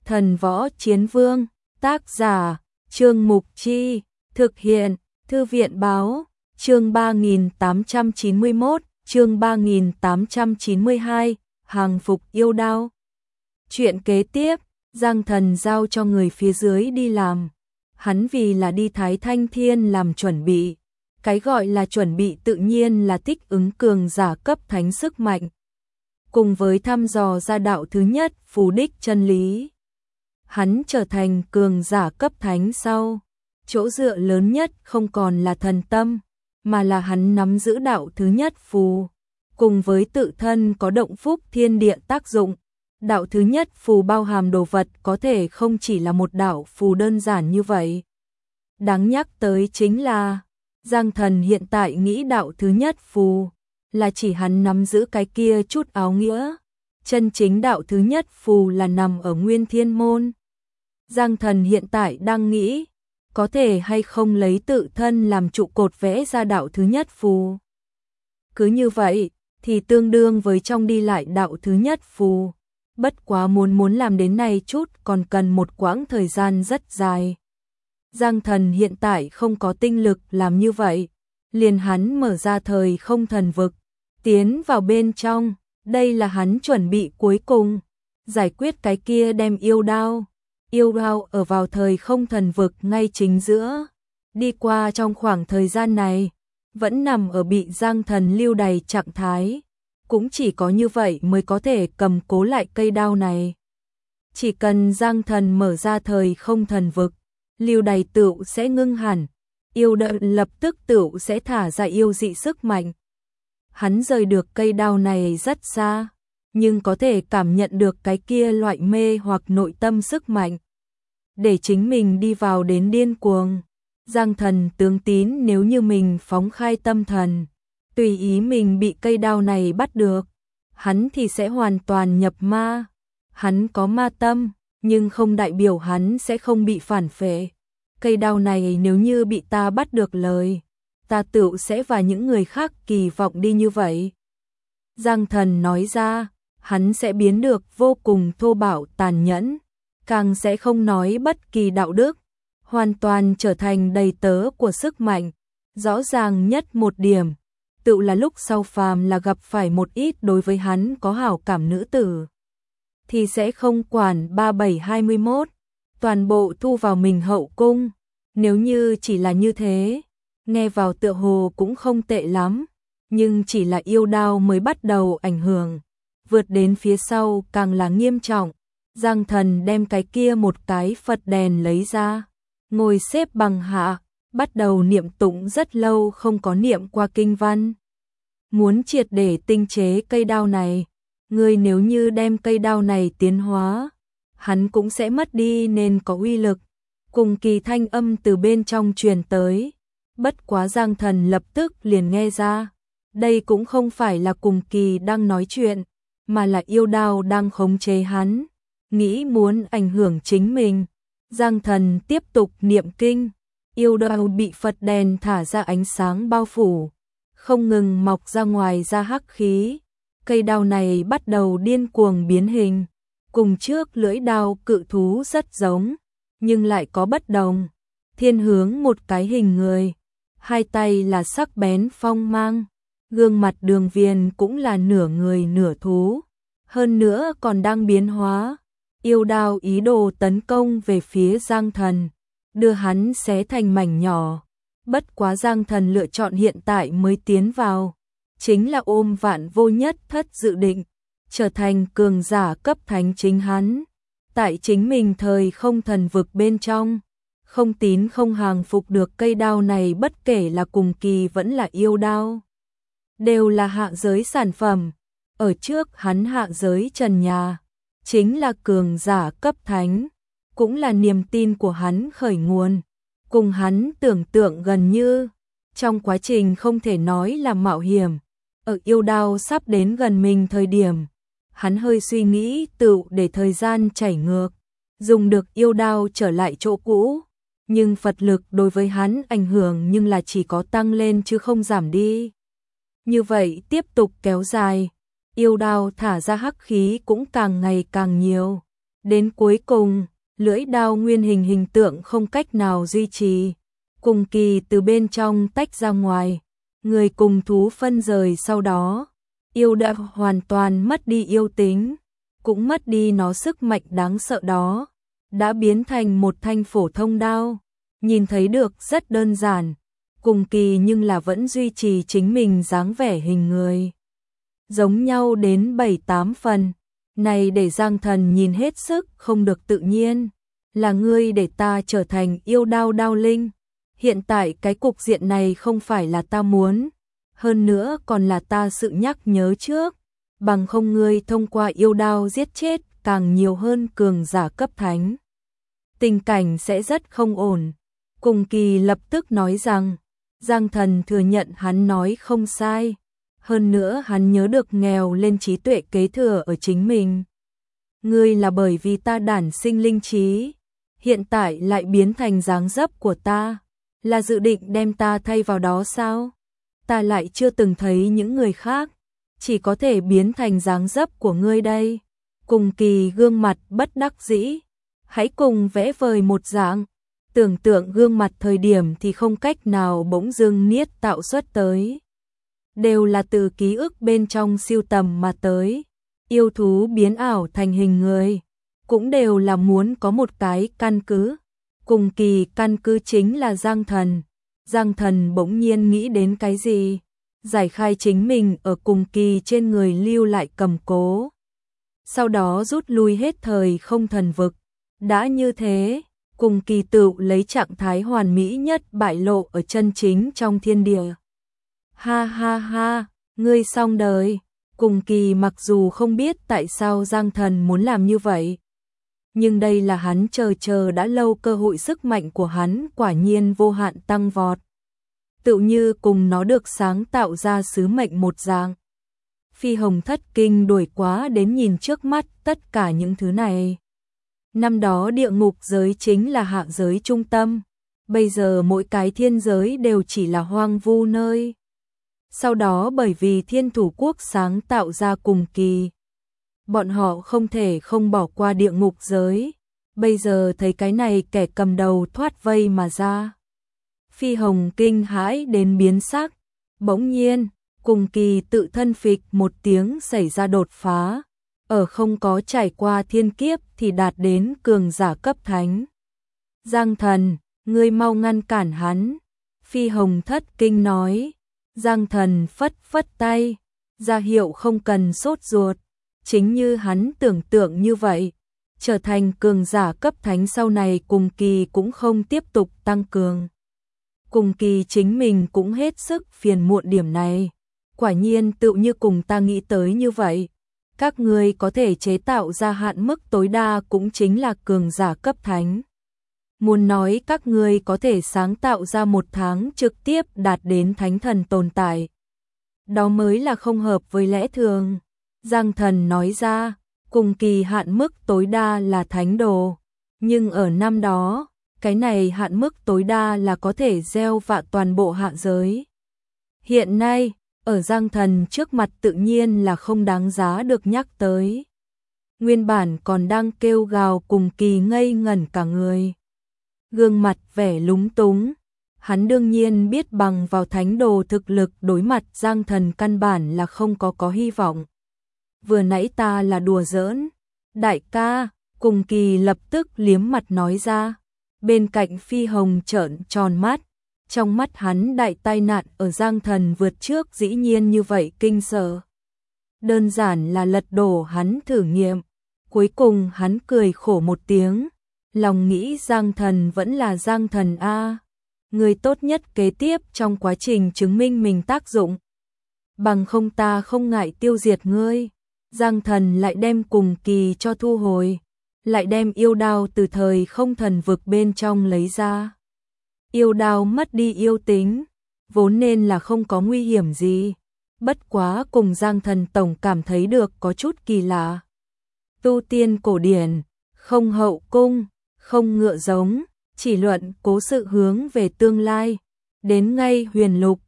Thần Võ Chiến Vương, tác giả, Trương Mục Chi, thực hiện, Thư viện Báo, chương 3891, chương 3892, hàng phục yêu đao. Chuyện kế tiếp, Giang Thần giao cho người phía dưới đi làm. Hắn vì là đi Thái Thanh Thiên làm chuẩn bị. Cái gọi là chuẩn bị tự nhiên là thích ứng cường giả cấp thánh sức mạnh. Cùng với thăm dò ra đạo thứ nhất, phù đích chân lý. Hắn trở thành cường giả cấp thánh sau. Chỗ dựa lớn nhất không còn là thần tâm, mà là hắn nắm giữ đạo thứ nhất phù. Cùng với tự thân có động phúc thiên địa tác dụng. Đạo thứ nhất phù bao hàm đồ vật có thể không chỉ là một đạo phù đơn giản như vậy. Đáng nhắc tới chính là Giang Thần hiện tại nghĩ đạo thứ nhất phù là chỉ hắn nắm giữ cái kia chút áo nghĩa. Chân chính đạo thứ nhất phù là nằm ở Nguyên Thiên Môn. Giang Thần hiện tại đang nghĩ có thể hay không lấy tự thân làm trụ cột vẽ ra đạo thứ nhất phù. Cứ như vậy thì tương đương với trong đi lại đạo thứ nhất phù. Bất quá muốn làm đến này chút còn cần một quãng thời gian rất dài. Giang Thần hiện tại không có tinh lực làm như vậy, liền hắn mở ra thời không thần vực, tiến vào bên trong, đây là hắn chuẩn bị cuối cùng, giải quyết cái kia đem yêu đao. Yêu đao ở vào thời không thần vực ngay chính giữa, đi qua trong khoảng thời gian này, vẫn nằm ở bị Giang Thần lưu đày trạng thái. Cũng chỉ có như vậy mới có thể cầm cố lại cây đao này. Chỉ cần Giang Thần mở ra thời không thần vực, lưu đày tựu sẽ ngưng hẳn, yêu đợn lập tức tựu sẽ thả ra yêu dị sức mạnh. Hắn rời được cây đao này rất xa, nhưng có thể cảm nhận được cái kia loại mê hoặc nội tâm sức mạnh. Để chính mình đi vào đến điên cuồng, Giang Thần tướng tín nếu như mình phóng khai tâm thần. Tùy ý mình bị cây đao này bắt được, hắn thì sẽ hoàn toàn nhập ma. Hắn có ma tâm, nhưng không đại biểu hắn sẽ không bị phản phệ. Cây đao này nếu như bị ta bắt được lời, ta tựu sẽ và những người khác kỳ vọng đi như vậy. Giang Thần nói ra, hắn sẽ biến được vô cùng thô bạo tàn nhẫn, càng sẽ không nói bất kỳ đạo đức, hoàn toàn trở thành đầy tớ của sức mạnh. Rõ ràng nhất một điểm, tự là lúc sau phàm là gặp phải một ít đối với hắn có hảo cảm nữ tử, thì sẽ không quản 3721, toàn bộ thu vào mình hậu cung. Nếu như chỉ là như thế, nghe vào tựa hồ cũng không tệ lắm, nhưng chỉ là yêu đao mới bắt đầu ảnh hưởng, vượt đến phía sau càng là nghiêm trọng. Giang Thần đem cái kia một cái Phật đèn lấy ra, ngồi xếp bằng hạ, bắt đầu niệm tụng rất lâu không có niệm qua kinh văn. Muốn triệt để tinh chế cây đao này, người nếu như đem cây đao này tiến hóa, hắn cũng sẽ mất đi nên có uy lực. Cùng kỳ thanh âm từ bên trong truyền tới, bất quá Giang Thần lập tức liền nghe ra, đây cũng không phải là cùng kỳ đang nói chuyện, mà là yêu đao đang khống chế hắn, nghĩ muốn ảnh hưởng chính mình. Giang Thần tiếp tục niệm kinh, yêu đao bị Phật đèn thả ra ánh sáng bao phủ, không ngừng mọc ra ngoài ra hắc khí. Cây đao này bắt đầu điên cuồng biến hình, cùng trước lưỡi đao cự thú rất giống, nhưng lại có bất đồng. Thiên hướng một cái hình người, hai tay là sắc bén phong mang, gương mặt Đường Viền cũng là nửa người nửa thú, hơn nữa còn đang biến hóa. Yêu đao ý đồ tấn công về phía Giang Thần, đưa hắn xé thành mảnh nhỏ. Bất quá Giang Thần lựa chọn hiện tại mới tiến vào, chính là ôm vạn vô nhất thất dự định, trở thành cường giả cấp thánh chính hắn. Tại chính mình thời không thần vực bên trong, không tín không hàng phục được cây đao này, bất kể là cùng kỳ vẫn là yêu đao, đều là hạ giới sản phẩm. Ở trước hắn hạ giới trần nhà, chính là cường giả cấp thánh, cũng là niềm tin của hắn khởi nguồn. Cùng hắn tưởng tượng gần như, trong quá trình không thể nói là mạo hiểm, ở yêu đao sắp đến gần mình thời điểm, hắn hơi suy nghĩ tựu để thời gian chảy ngược, dùng được yêu đao trở lại chỗ cũ, nhưng Phật lực đối với hắn ảnh hưởng nhưng là chỉ có tăng lên chứ không giảm đi. Như vậy tiếp tục kéo dài, yêu đao thả ra hắc khí cũng càng ngày càng nhiều, Đến cuối cùng, lưỡi đao nguyên hình tượng không cách nào duy trì. Cùng Kỳ từ bên trong tách ra ngoài, người cùng thú phân rời sau đó. Yêu đã hoàn toàn mất đi yêu tính, cũng mất đi nó sức mạnh đáng sợ đó, đã biến thành một thanh phổ thông đao, nhìn thấy được rất đơn giản, Cùng Kỳ nhưng là vẫn duy trì chính mình dáng vẻ hình người. Giống nhau đến 7-8 phần, này để Giang Thần nhìn hết sức không được tự nhiên, là ngươi để ta trở thành yêu đao đao linh. Hiện tại cái cục diện này không phải là ta muốn, hơn nữa còn là ta sự nhắc nhớ trước, bằng không ngươi thông qua yêu đao giết chết càng nhiều hơn cường giả cấp thánh. Tình cảnh sẽ rất không ổn. Cùng Kỳ lập tức nói rằng, Giang Thần thừa nhận hắn nói không sai, hơn nữa hắn nhớ được nghèo lên trí tuệ kế thừa ở chính mình. Ngươi là bởi vì ta đản sinh linh trí, hiện tại lại biến thành dáng dấp của ta, là dự định đem ta thay vào đó sao? Ta lại chưa từng thấy những người khác, chỉ có thể biến thành dáng dấp của ngươi đây. Cùng Kỳ gương mặt bất đắc dĩ, hãy cùng vẽ vời một dạng, tưởng tượng gương mặt thời điểm thì không cách nào bỗng dưng niết tạo xuất tới. Đều là từ ký ức bên trong siêu tầm mà tới, yêu thú biến ảo thành hình người, cũng đều là muốn có một cái căn cứ. Cùng Kỳ căn cứ chính là Giang Thần. Giang Thần bỗng nhiên nghĩ đến cái gì, giải khai chính mình ở Cùng Kỳ trên người lưu lại cầm cố. Sau đó rút lui hết thời không thần vực. Đã như thế, Cùng Kỳ tự lấy trạng thái hoàn mỹ nhất bại lộ ở chân chính trong thiên địa. Ha ha ha, ngươi xong đời. Cùng Kỳ mặc dù không biết tại sao Giang Thần muốn làm như vậy, nhưng đây là hắn chờ đã lâu cơ hội, sức mạnh của hắn quả nhiên vô hạn tăng vọt. Tự như cùng nó được sáng tạo ra sứ mệnh một dạng. Phi Hồng thất kinh đuổi quá đến nhìn trước mắt tất cả những thứ này. Năm đó địa ngục giới chính là hạ giới trung tâm, bây giờ mỗi cái thiên giới đều chỉ là hoang vu nơi. Sau đó bởi vì Thiên Thủ Quốc sáng tạo ra Cùng Kỳ, bọn họ không thể không bỏ qua địa ngục giới. Bây giờ thấy cái này kẻ cầm đầu thoát vây mà ra, Phi Hồng kinh hãi đến biến sắc. Bỗng nhiên, Cùng Kỳ tự thân phịch một tiếng xảy ra đột phá, ở không có trải qua thiên kiếp thì đạt đến cường giả cấp thánh. Giang Thần, ngươi mau ngăn cản hắn. Phi Hồng thất kinh nói. Giang Thần phất phất tay, ra hiệu không cần sốt ruột. Chính như hắn tưởng tượng như vậy, trở thành cường giả cấp thánh sau này Cùng Kỳ cũng không tiếp tục tăng cường. Cùng Kỳ chính mình cũng hết sức phiền muộn điểm này. Quả nhiên tự như cùng ta nghĩ tới như vậy. Các ngươi có thể chế tạo ra hạn mức tối đa cũng chính là cường giả cấp thánh. Muốn nói các ngươi có thể sáng tạo ra một tháng trực tiếp đạt đến thánh thần tồn tại, đó mới là không hợp với lẽ thường. Giang Thần nói ra, Cùng Kỳ hạn mức tối đa là thánh đồ, nhưng ở năm đó, cái này hạn mức tối đa là có thể gieo vạ toàn bộ hạ giới. Hiện nay, ở Giang Thần trước mặt tự nhiên là không đáng giá được nhắc tới. Nguyên bản còn đang kêu gào Cùng Kỳ ngây ngẩn cả người, gương mặt vẻ lúng túng. Hắn đương nhiên biết bằng vào thánh đồ thực lực đối mặt Giang Thần căn bản là không có hy vọng. Vừa nãy ta là đùa giỡn. Đại ca, Cùng Kỳ lập tức liếm mặt nói ra. Bên cạnh Phi Hồng trợn tròn mắt. Trong mắt hắn đại tai nạn ở Giang Thần vượt trước dĩ nhiên như vậy kinh sợ. Đơn giản là lật đổ hắn thử nghiệm. Cuối cùng hắn cười khổ một tiếng. Lòng nghĩ Giang Thần vẫn là Giang Thần a, người tốt nhất kế tiếp trong quá trình chứng minh mình tác dụng. Bằng không ta không ngại tiêu diệt ngươi. Giang Thần lại đem Cùng Kỳ cho thu hồi, lại đem yêu đao từ thời không thần vực bên trong lấy ra. Yêu đao mất đi yêu tính, vốn nên là không có nguy hiểm gì. Bất quá cùng Giang Thần tổng cảm thấy được có chút kỳ lạ. Tu tiên cổ điển, không hậu cung, không ngựa giống, chỉ luận cố sự hướng về tương lai. Đến ngay huyền lục,